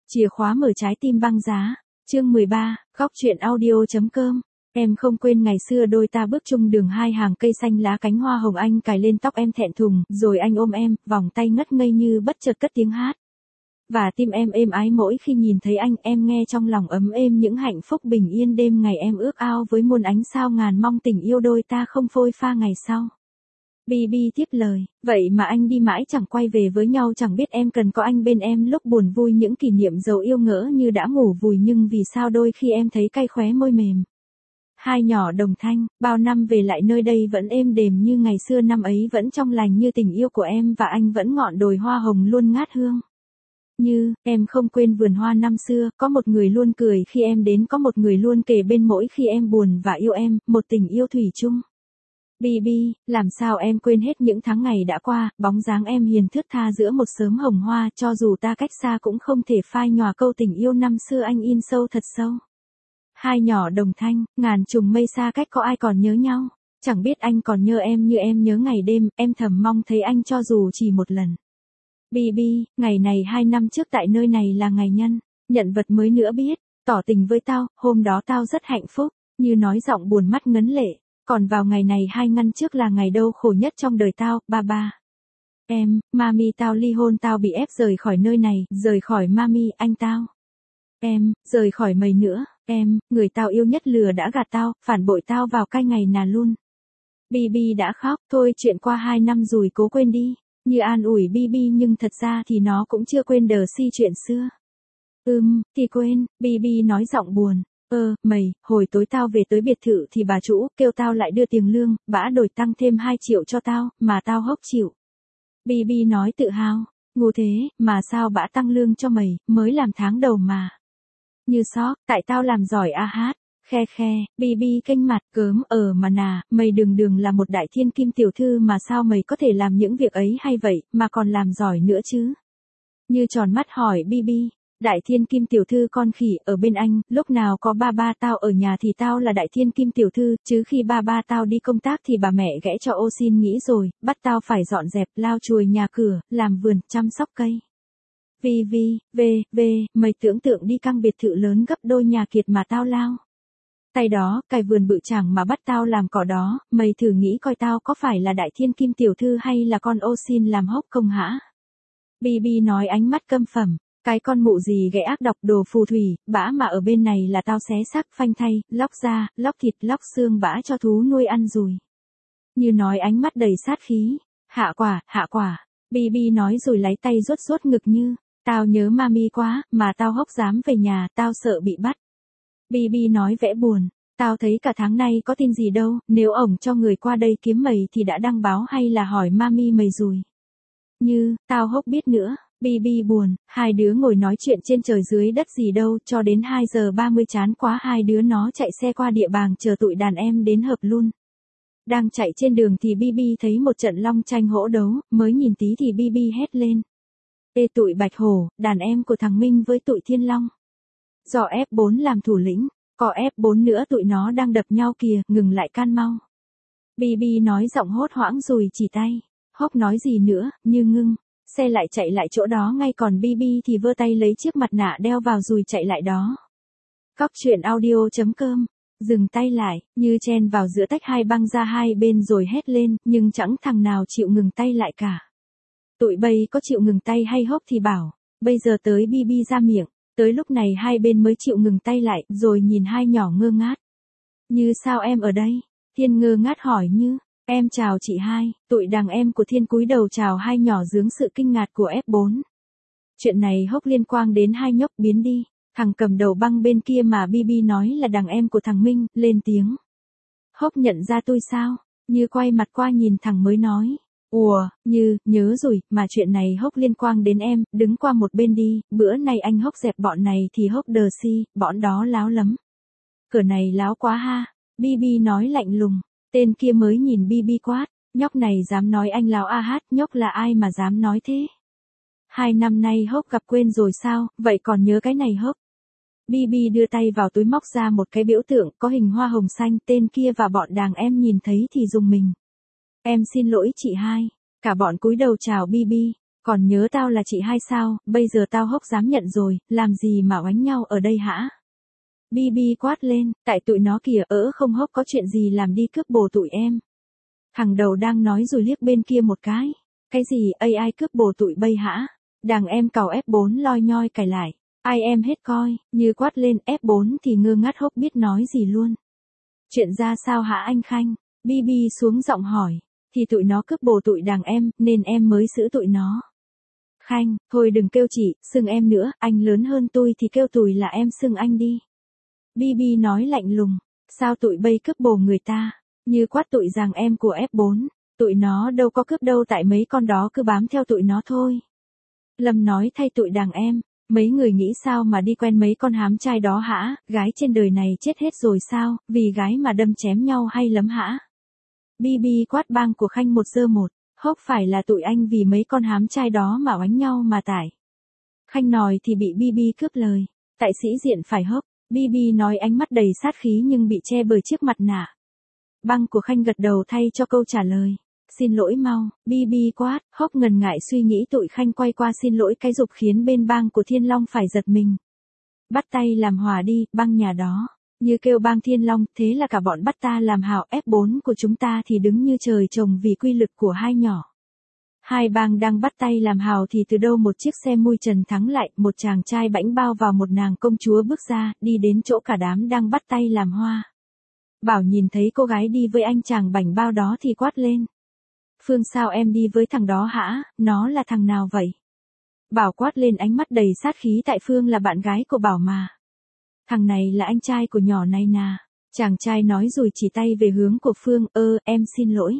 Chìa khóa mở trái tim băng giá. Chương 13, góc truyện audio.com. Em không quên ngày xưa đôi ta bước chung đường hai hàng cây xanh lá cánh hoa hồng, anh cài lên tóc em thẹn thùng, rồi anh ôm em, vòng tay ngất ngây như bất chợt cất tiếng hát. Và tim em êm ái mỗi khi nhìn thấy anh, em nghe trong lòng ấm êm những hạnh phúc bình yên đêm ngày em ước ao với muôn ánh sao ngàn mong tình yêu đôi ta không phôi pha ngày sau. Bi tiếp lời, vậy mà anh đi mãi chẳng quay về với nhau, chẳng biết em cần có anh bên em lúc buồn vui, những kỷ niệm dầu yêu ngỡ như đã ngủ vùi, nhưng vì sao đôi khi em thấy cay khóe môi mềm. Hai nhỏ đồng thanh, bao năm về lại nơi đây vẫn êm đềm như ngày xưa, năm ấy vẫn trong lành như tình yêu của em và anh, vẫn ngọn đồi hoa hồng luôn ngát hương. Như, em không quên vườn hoa năm xưa, có một người luôn cười khi em đến, có một người luôn kề bên mỗi khi em buồn và yêu em, một tình yêu thủy chung. Bi, làm sao em quên hết những tháng ngày đã qua, bóng dáng em hiền thướt tha giữa một sớm hồng hoa, cho dù ta cách xa cũng không thể phai nhòa câu tình yêu năm xưa anh in sâu thật sâu. Hai nhỏ đồng thanh, ngàn trùng mây xa cách có ai còn nhớ nhau, chẳng biết anh còn nhớ em như em nhớ ngày đêm, em thầm mong thấy anh cho dù chỉ một lần. Bi, ngày này 2 năm trước tại nơi này là ngày nhân, nhận vật mới nữa biết, tỏ tình với tao, hôm đó tao rất hạnh phúc, như nói giọng buồn mắt ngấn lệ. Còn vào ngày này 2 năm trước là ngày đau khổ nhất trong đời tao, ba. Em, mami tao ly hôn, tao bị ép rời khỏi nơi này, rời khỏi mami, anh tao. Em, rời khỏi mày nữa, em, người tao yêu nhất lừa đã gạt tao, phản bội tao vào cái ngày nà luôn. Bi đã khóc, thôi chuyện qua 2 năm rồi cố quên đi, như an ủi Bi nhưng thật ra thì nó cũng chưa quên đờ si chuyện xưa. Thì quên, Bi nói giọng buồn. Mày, hồi tối tao về tới biệt thự thì bà chủ kêu tao lại đưa tiền lương, bả đổi tăng thêm 2 triệu cho tao, mà tao hốc chịu. Bi nói tự hào, ngu thế, mà sao bả tăng lương cho mày, mới làm tháng đầu mà. Như sóc, tại tao làm giỏi hát. Khe, Bi kênh mặt, cớm, mà nà, mày đường là một đại thiên kim tiểu thư mà sao mày có thể làm những việc ấy hay vậy, mà còn làm giỏi nữa chứ. Như tròn mắt hỏi Bi. Đại thiên kim tiểu thư con khỉ, ở bên anh, lúc nào có ba tao ở nhà thì tao là đại thiên kim tiểu thư, chứ khi ba tao đi công tác thì bà mẹ ghẽ cho ô xin nghỉ rồi, bắt tao phải dọn dẹp, lau chùi nhà cửa, làm vườn, chăm sóc cây. Mày tưởng tượng đi, căn biệt thự lớn gấp đôi nhà Kiệt mà tao lao tay đó, cày vườn bự chẳng mà bắt tao làm cỏ đó, mày thử nghĩ coi tao có phải là đại thiên kim tiểu thư hay là con ô xin làm hốc công hả? Bi nói ánh mắt căm phẩm. Cái con mụ gì ghẻ ác độc, đồ phù thủy, bả mà ở bên này là tao xé xác phanh thay, lóc da, lóc thịt, lóc xương bả cho thú nuôi ăn rồi. Như nói ánh mắt đầy sát khí. Hạ quả. Bi nói rồi lấy tay vuốt ngực Như. Tao nhớ mami quá, mà tao hốc dám về nhà, tao sợ bị bắt. Bi nói vẽ buồn. Tao thấy cả tháng nay có tin gì đâu, nếu ổng cho người qua đây kiếm mày thì đã đăng báo hay là hỏi mami mày rồi. Như, tao hốc biết nữa. Bi buồn, hai đứa ngồi nói chuyện trên trời dưới đất gì đâu, cho đến 2 giờ 30 chán quá, hai đứa nó chạy xe qua địa bàn chờ tụi đàn em đến hợp luôn. Đang chạy trên đường thì Bi thấy một trận long tranh hổ đấu, mới nhìn tí thì Bi hét lên. Ê tụi Bạch Hổ, đàn em của thằng Minh với tụi Thiên Long. Do F4 làm thủ lĩnh, có F4 nữa, tụi nó đang đập nhau kìa, ngừng lại can mau. Bi nói giọng hốt hoảng rồi chỉ tay. Hốc nói gì nữa, Như ngưng. Xe lại chạy lại chỗ đó ngay, còn Bi thì vơ tay lấy chiếc mặt nạ đeo vào rồi chạy lại đó. Góc truyện audio.com. Dừng tay lại, Như chen vào giữa tách hai băng ra hai bên rồi hét lên, nhưng chẳng thằng nào chịu ngừng tay lại cả. Tụi bay có chịu ngừng tay hay hốc thì bảo, bây giờ tới Bi ra miệng, tới lúc này hai bên mới chịu ngừng tay lại, rồi nhìn hai nhỏ ngơ ngác. Như sao em ở đây? Thiên ngơ ngác hỏi Như. Em chào chị hai, tụi đàn em của Thiên cúi đầu chào hai nhỏ dưới sự kinh ngạc của F4. Chuyện này hốc liên quan đến hai nhóc biến đi, thằng cầm đầu băng bên kia mà Bi nói là đàn em của thằng Minh, lên tiếng. Hốc nhận ra tôi sao? Như quay mặt qua nhìn thằng mới nói. Ủa, Như, nhớ rồi, mà chuyện này hốc liên quan đến em, đứng qua một bên đi, bữa nay anh hốc dẹp bọn này thì hốc đờ si, bọn đó láo lắm. Cửa này láo quá ha, Bi nói lạnh lùng. Tên kia mới nhìn Bi quát, nhóc này dám nói anh láo hát, nhóc là ai mà dám nói thế? 2 năm nay hốc gặp quên rồi sao, vậy còn nhớ cái này hốc? Bi đưa tay vào túi móc ra một cái biểu tượng có hình hoa hồng xanh, tên kia và bọn đàn em nhìn thấy thì rùng mình. Em xin lỗi chị hai, cả bọn cúi đầu chào Bi. Còn nhớ tao là chị hai sao, bây giờ tao hốc dám nhận rồi, làm gì mà oánh nhau ở đây hả? Bibi quát lên, tại tụi nó kìa, không hốc có chuyện gì làm đi cướp bồ tụi em. Thằng đầu đang nói rồi liếc bên kia một cái. Cái gì, ai cướp bồ tụi bay hả? Đằng em cào F4 loi nhoi cài lại. Ai em hết coi, như quát lên F4 thì ngơ ngác hốc biết nói gì luôn. Chuyện ra sao hả anh Khanh? Bibi xuống giọng hỏi. Thì tụi nó cướp bồ tụi đằng em, nên em mới giữ tụi nó. Khanh, thôi đừng kêu chị, xưng em nữa, anh lớn hơn tôi thì kêu tụi là em xưng anh đi. Bibi nói lạnh lùng, sao tụi bay cướp bồ người ta, như quát tụi rằng em của F4, tụi nó đâu có cướp đâu tại mấy con đó cứ bám theo tụi nó thôi. Lâm nói thay tụi đằng em, mấy người nghĩ sao mà đi quen mấy con hám trai đó hả, gái trên đời này chết hết rồi sao, vì gái mà đâm chém nhau hay lắm hả? Bibi quát bang của Khanh một giơ một, hốc phải là tụi anh vì mấy con hám trai đó mà oánh nhau mà tải. Khanh nói thì bị Bibi cướp lời, tại sĩ diện phải hốc. Bibi nói ánh mắt đầy sát khí nhưng bị che bởi chiếc mặt nạ. Băng của Khanh gật đầu thay cho câu trả lời. Xin lỗi mau, Bibi quát, hốc ngần ngại suy nghĩ tụi Khanh quay qua xin lỗi cái dục khiến bên bang của Thiên Long phải giật mình. Bắt tay làm hòa đi, băng nhà đó. Như kêu bang Thiên Long, thế là cả bọn bắt ta làm hảo F4 của chúng ta thì đứng như trời trồng vì quy lực của hai nhỏ. Hai bang đang bắt tay làm hào thì từ đâu một chiếc xe mui trần thắng lại, một chàng trai bảnh bao vào một nàng công chúa bước ra, đi đến chỗ cả đám đang bắt tay làm hoa. Bảo nhìn thấy cô gái đi với anh chàng bảnh bao đó thì quát lên. Phương sao em đi với thằng đó hả, nó là thằng nào vậy? Bảo quát lên ánh mắt đầy sát khí tại Phương là bạn gái của Bảo mà. Thằng này là anh trai của nhỏ này nà. Chàng trai nói rồi chỉ tay về hướng của Phương, em xin lỗi.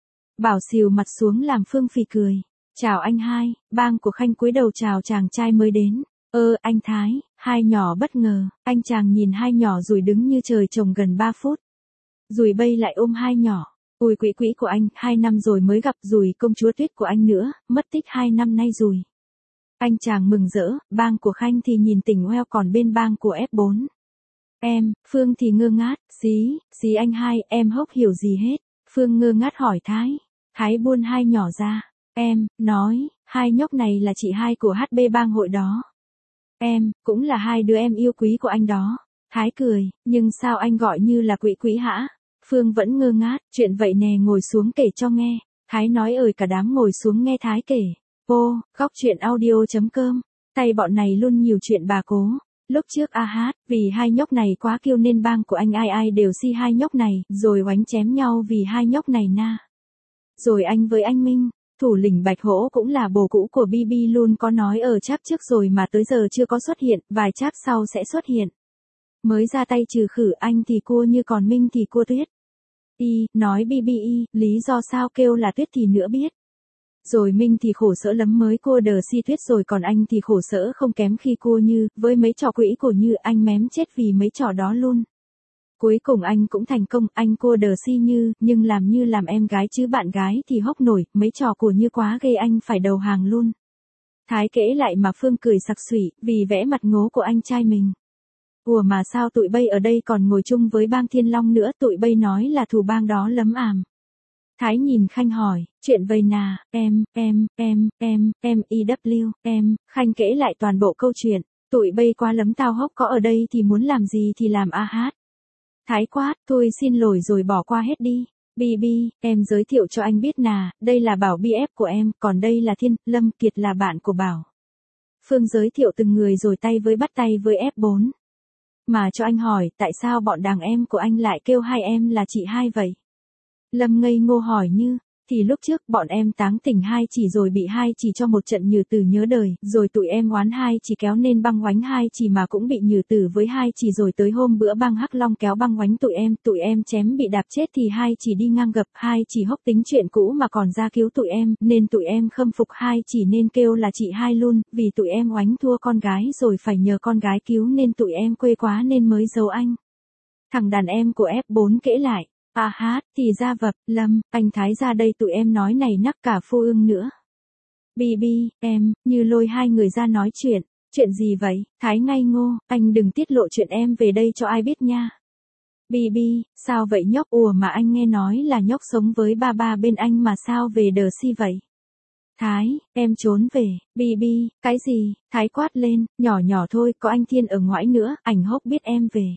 Bảo xìu mặt xuống làm Phương phì cười. Chào anh hai, bang của Khanh cúi đầu chào chàng trai mới đến. Anh Thái, hai nhỏ bất ngờ, anh chàng nhìn hai nhỏ rồi đứng như trời trồng gần 3 phút. Rồi bây lại ôm hai nhỏ. Ui quỷ quỷ của anh, 2 năm rồi mới gặp rồi công chúa Tuyết của anh nữa, mất tích 2 năm nay rồi. Anh chàng mừng rỡ, bang của Khanh thì nhìn tỉnh ngoeo còn bên bang của F4. Em, Phương thì ngơ ngác, xí anh hai, em hốc hiểu gì hết. Phương ngơ ngác hỏi Thái. Thái buôn hai nhỏ ra. Em, nói, hai nhóc này là chị hai của HB bang hội đó. Em, cũng là hai đứa em yêu quý của anh đó. Thái cười, nhưng sao anh gọi như là quỷ quỷ hả? Phương vẫn ngơ ngác, chuyện vậy nè ngồi xuống kể cho nghe. Thái nói cả đám ngồi xuống nghe Thái kể. Góc chuyện audio.com. Tay bọn này luôn nhiều chuyện bà cố. Lúc trước vì hai nhóc này quá kiêu nên bang của anh ai đều si hai nhóc này, rồi oánh chém nhau vì hai nhóc này na. Rồi anh với anh Minh, thủ lĩnh Bạch Hổ cũng là bồ cũ của Bibi luôn có nói ở chap trước rồi mà tới giờ chưa có xuất hiện, vài chap sau sẽ xuất hiện. Mới ra tay trừ khử anh thì cua như còn Minh thì cua Tuyết. Nói Bibi, lý do sao kêu là Tuyết thì nữa biết. Rồi Minh thì khổ sở lắm mới cua đờ si Tuyết rồi còn anh thì khổ sở không kém khi cua Như, với mấy trò quỷ của Như anh mém chết vì mấy trò đó luôn. Cuối cùng anh cũng thành công, anh cua đờ si Như, nhưng làm như làm em gái chứ bạn gái thì hốc nổi, mấy trò của Như quá gây anh phải đầu hàng luôn. Thái kể lại mà Phương cười sặc sụy, vì vẽ mặt ngố của anh trai mình. Ủa mà sao tụi bay ở đây còn ngồi chung với bang Thiên Long nữa, tụi bay nói là thù bang đó lắm àm. Thái nhìn Khanh hỏi, chuyện vầy nà, Khanh kể lại toàn bộ câu chuyện, tụi bay quá lắm tao hốc có ở đây thì muốn làm gì thì làm Thái quát, thôi xin lỗi rồi bỏ qua hết đi. Bibi, em giới thiệu cho anh biết nà, đây là Bảo BF của em, còn đây là Thiên, Lâm, Kiệt là bạn của Bảo. Phương giới thiệu từng người rồi tay với bắt tay với F4. Mà cho anh hỏi, tại sao bọn đàn em của anh lại kêu hai em là chị hai vậy? Lâm ngây ngô hỏi Như, thì lúc trước bọn em táng tỉnh hai chỉ rồi bị hai chỉ cho một trận nhừ tử nhớ đời, rồi tụi em oán hai chỉ kéo nên băng oánh hai chỉ mà cũng bị nhừ tử với hai chỉ rồi tới hôm bữa băng Hắc Long kéo băng oánh tụi em chém bị đạp chết thì hai chỉ đi ngang gập hai chỉ hốc tính chuyện cũ mà còn ra cứu tụi em, nên tụi em khâm phục hai chỉ nên kêu là chị hai luôn, vì tụi em oánh thua con gái rồi phải nhờ con gái cứu nên tụi em quê quá nên mới giấu anh. Thằng đàn em của F4 kể lại. Thì ra vập, Lâm, anh Thái ra đây tụi em nói này nắc cả Phu Ương nữa. Bibi, em, Như lôi hai người ra nói chuyện gì vậy? Thái ngây ngô, anh đừng tiết lộ chuyện em về đây cho ai biết nha. Bibi, sao vậy nhóc? Ủa mà anh nghe nói là nhóc sống với ba bên anh mà sao về đờ si vậy? Thái, em trốn về, Bi, cái gì, Thái quát lên, nhỏ nhỏ thôi, có anh Thiên ở ngoại nữa, ảnh hốc biết em về.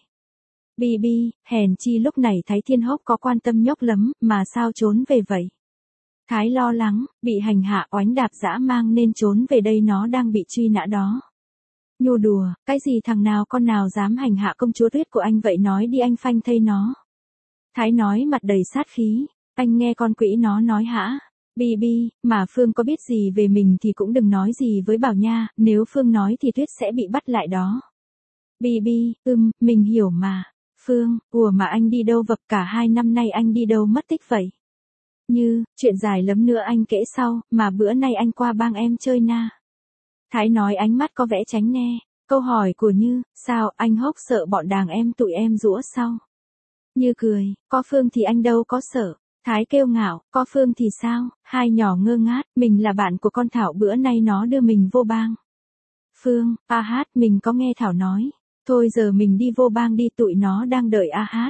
Bi, hèn chi lúc này thấy Thiên hốc có quan tâm nhóc lắm, mà sao trốn về vậy? Thái lo lắng, bị hành hạ oánh đạp dã mang nên trốn về đây, nó đang bị truy nã đó. Nhô đùa, cái gì thằng nào con nào dám hành hạ công chúa Tuyết của anh vậy, nói đi anh phanh thây nó. Thái nói mặt đầy sát khí, anh nghe con quỷ nó nói hả? Bi, mà Phương có biết gì về mình thì cũng đừng nói gì với Bảo nha, nếu Phương nói thì Tuyết sẽ bị bắt lại đó. Bi, mình hiểu mà. Phương, ủa mà anh đi đâu vập, cả 2 năm nay anh đi đâu mất tích vậy? Như, chuyện dài lắm nữa anh kể sau, mà bữa nay anh qua bang em chơi na. Thái nói ánh mắt có vẻ tránh né câu hỏi của Như, sao anh hốc sợ bọn đàn em tụi em giũa sau? Như cười, có Phương thì anh đâu có sợ. Thái kêu ngạo, có Phương thì sao? Hai nhỏ ngơ ngác, mình là bạn của con Thảo, bữa nay nó đưa mình vô bang. Phương, mình có nghe Thảo nói. Thôi giờ mình đi vô bang đi, tụi nó đang đợi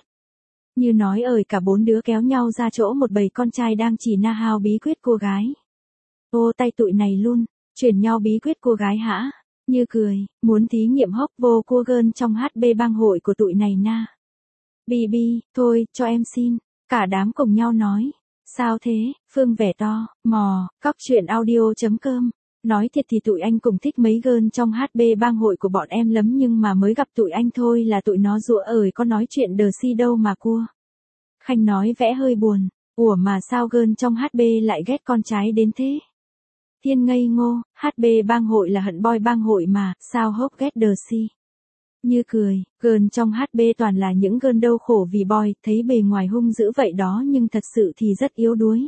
Như nói ơi, cả 4 đứa kéo nhau ra chỗ một bầy con trai đang chỉ na hao bí quyết cô gái. Ô tay tụi này luôn, chuyển nhau bí quyết cô gái hả? Như cười, muốn thí nghiệm hốc vô cua gơn trong HB bang hội của tụi này na. Bi, thôi, cho em xin. Cả đám cùng nhau nói. Sao thế, Phương vẻ to, mò, cóc truyện audio.com. Nói thiệt thì tụi anh cùng thích mấy gơn trong HB bang hội của bọn em lắm, nhưng mà mới gặp tụi anh thôi là tụi nó rủa ơi, có nói chuyện đờ si đâu mà cua. Khanh nói vẽ hơi buồn. Ủa mà sao gơn trong HB lại ghét con trái đến thế? Thiên ngây ngô, HB bang hội là hận boy bang hội mà, sao hốc ghét đờ si? Như cười, gơn trong HB toàn là những gơn đau khổ vì boy, thấy bề ngoài hung dữ vậy đó nhưng thật sự thì rất yếu đuối.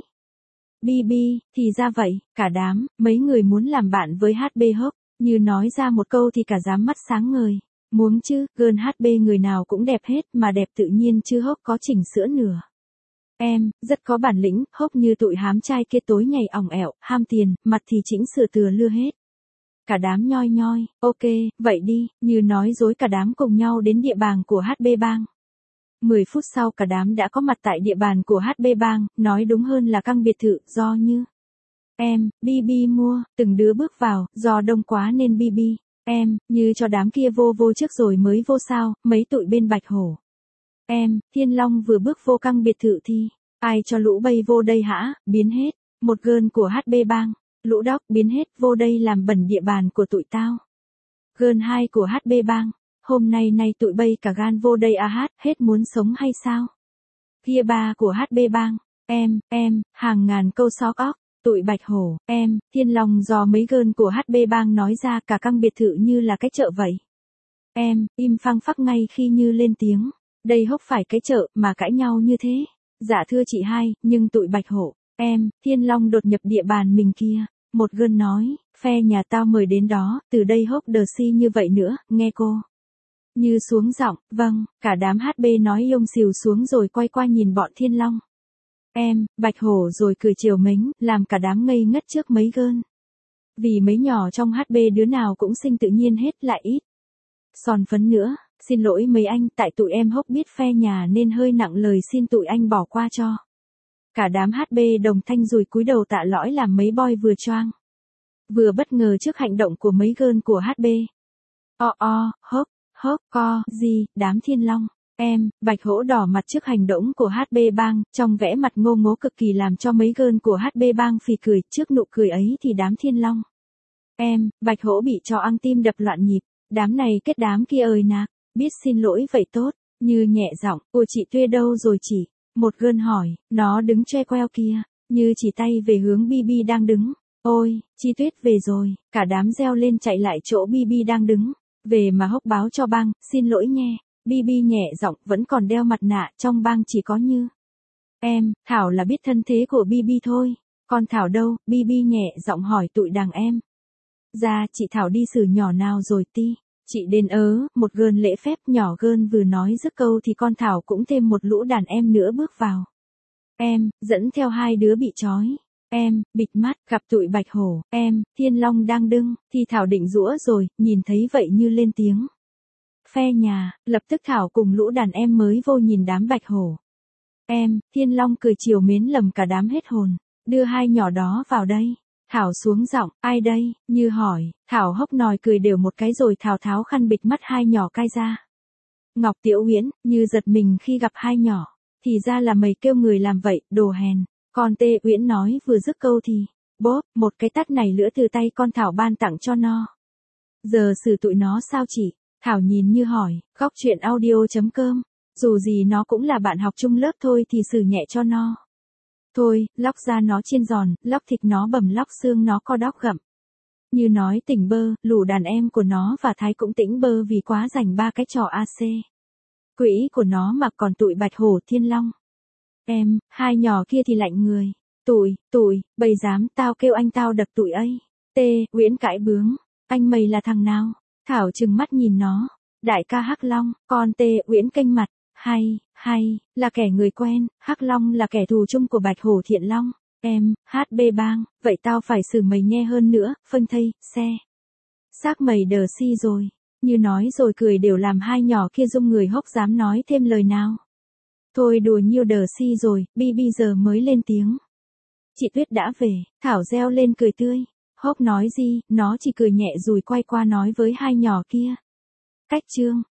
Bi, thì ra vậy, cả đám, mấy người muốn làm bạn với HB hốc, Như nói ra một câu thì cả đám mắt sáng ngời. Muốn chứ, gơn HB người nào cũng đẹp hết, mà đẹp tự nhiên chứ hốc có chỉnh sửa nửa. Em, rất có bản lĩnh, hốc như tụi hám trai kia tối ngày ỏng ẻo, ham tiền, mặt thì chỉnh sửa từa lưa hết. Cả đám nhoi, ok, vậy đi, Như nói dối cả đám cùng nhau đến địa bàn của HB bang. 10 phút sau cả đám đã có mặt tại địa bàn của HB bang, nói đúng hơn là căn biệt thự do Như. Em, Bi mua, từng đứa bước vào, do đông quá nên Bi, em, Như cho đám kia vô trước rồi mới vô sao, mấy tụi bên Bạch Hổ. Em, Thiên Long vừa bước vô căn biệt thự thì, ai cho lũ bay vô đây hả, biến hết, một gơn của HB bang. Lũ đóc biến hết vô đây làm bẩn địa bàn của tụi tao. Gơn 2 của HB bang. Hôm nay tụi bay cả gan vô đây hết muốn sống hay sao? Kia 3 của HB bang. Em, hàng ngàn câu xó óc. Tụi Bạch Hổ, em, Thiên Long do mấy gơn của HB bang nói ra cả căn biệt thự như là cái chợ vậy. Em, im phăng phắc ngay khi Như lên tiếng. Đây hốc phải cái chợ mà cãi nhau như thế. Dạ thưa chị hai, nhưng tụi Bạch Hổ, em, Thiên Long đột nhập địa bàn mình kia. Một gơn nói, phe nhà tao mời đến đó, từ đây hốc đờ si như vậy nữa, nghe cô. Như xuống giọng, vâng, cả đám HB nói yông xìu xuống rồi quay qua nhìn bọn Thiên Long. Em, Bạch Hổ rồi cười chiều mến, làm cả đám ngây ngất trước mấy gơn. Vì mấy nhỏ trong HB đứa nào cũng xinh tự nhiên hết, lại ít son phấn nữa, xin lỗi mấy anh, tại tụi em hốc biết phe nhà nên hơi nặng lời, xin tụi anh bỏ qua cho. Cả đám HB đồng thanh rồi cúi đầu tạ lỗi, làm mấy boy vừa choang, vừa bất ngờ trước hành động của mấy gơn của HB. Hốc, gì, đám Thiên Long. Em, Bạch Hổ đỏ mặt trước hành động của HB bang, trong vẻ mặt ngô ngố cực kỳ làm cho mấy gơn của HB bang phì cười, trước nụ cười ấy thì đám Thiên Long. Em, Bạch Hổ bị cho ăn tim đập loạn nhịp, đám này kết đám kia ơi nạc, biết xin lỗi vậy tốt, Như nhẹ giọng, ủa chị Tuê đâu rồi chị? Một gơn hỏi, nó đứng choe queo kia, Như chỉ tay về hướng Bi đang đứng. Ôi, chị Tuyết về rồi, cả đám reo lên chạy lại chỗ Bi đang đứng. Về mà hốc báo cho bang, xin lỗi nhé. Bi nhẹ giọng, vẫn còn đeo mặt nạ, trong bang chỉ có Như. Em, Thảo là biết thân thế của Bi thôi. Con Thảo đâu? Bi nhẹ giọng hỏi tụi đàn em. Dạ, chị Thảo đi xử nhỏ nào rồi ti? Chị đến một gơn lễ phép. Nhỏ gơn vừa nói dứt câu thì con Thảo cũng thêm một lũ đàn em nữa bước vào. Em, dẫn theo 2 đứa bị trói. Em, bịt mắt, gặp tụi Bạch Hổ. Em, Thiên Long đang đứng, thì Thảo định giũa rồi, nhìn thấy vậy Như lên tiếng. Phe nhà, lập tức Thảo cùng lũ đàn em mới vô nhìn đám Bạch Hổ. Em, Thiên Long cười chiều mến lầm cả đám hết hồn. Đưa 2 nhỏ đó vào đây. Thảo xuống giọng, ai đây, Như hỏi, Thảo hốc nòi cười đều một cái rồi Thảo tháo khăn bịt mắt hai nhỏ cai ra. Ngọc Tiểu Uyển, Như giật mình khi gặp hai nhỏ, thì ra là mày kêu người làm vậy, đồ hèn. Con Tê Uyển nói vừa dứt câu thì, bốp, một cái tát này lữa từ tay con Thảo ban tặng cho nó. Giờ xử tụi nó sao chị? Thảo nhìn Như hỏi, góc chuyện audio.com, dù gì nó cũng là bạn học chung lớp thôi thì xử nhẹ cho nó. Thôi, lóc da nó chiên giòn, lóc thịt nó bầm, lóc xương nó co đóc gặm. Như nói tỉnh bơ, lũ đàn em của nó và Thái cũng tỉnh bơ vì quá rảnh ba cái trò AC. Quỹ của nó mà còn tụi Bạch Hổ Thiên Long. Em, hai nhỏ kia thì lạnh người. Tụi, bầy dám tao kêu anh tao đập tụi ấy. Tê, Uyển cãi bướng. Anh mày là thằng nào? Thảo trừng mắt nhìn nó. Đại ca Hắc Long, con Tê Uyển kênh mặt. Hay, là kẻ người quen, Hắc Long là kẻ thù chung của Bạch Hổ Thiện Long. Em, HB bang, vậy tao phải xử mày nghe hơn nữa, phanh thây, xe. Xác mày đờ si rồi. Như nói rồi cười đều làm hai nhỏ kia rung người hốc dám nói thêm lời nào. Thôi đùa nhiêu đờ si rồi, Bi giờ mới lên tiếng. Chị Tuyết đã về, Thảo reo lên cười tươi. Hốc nói gì, nó chỉ cười nhẹ rồi quay qua nói với hai nhỏ kia. Cách chương.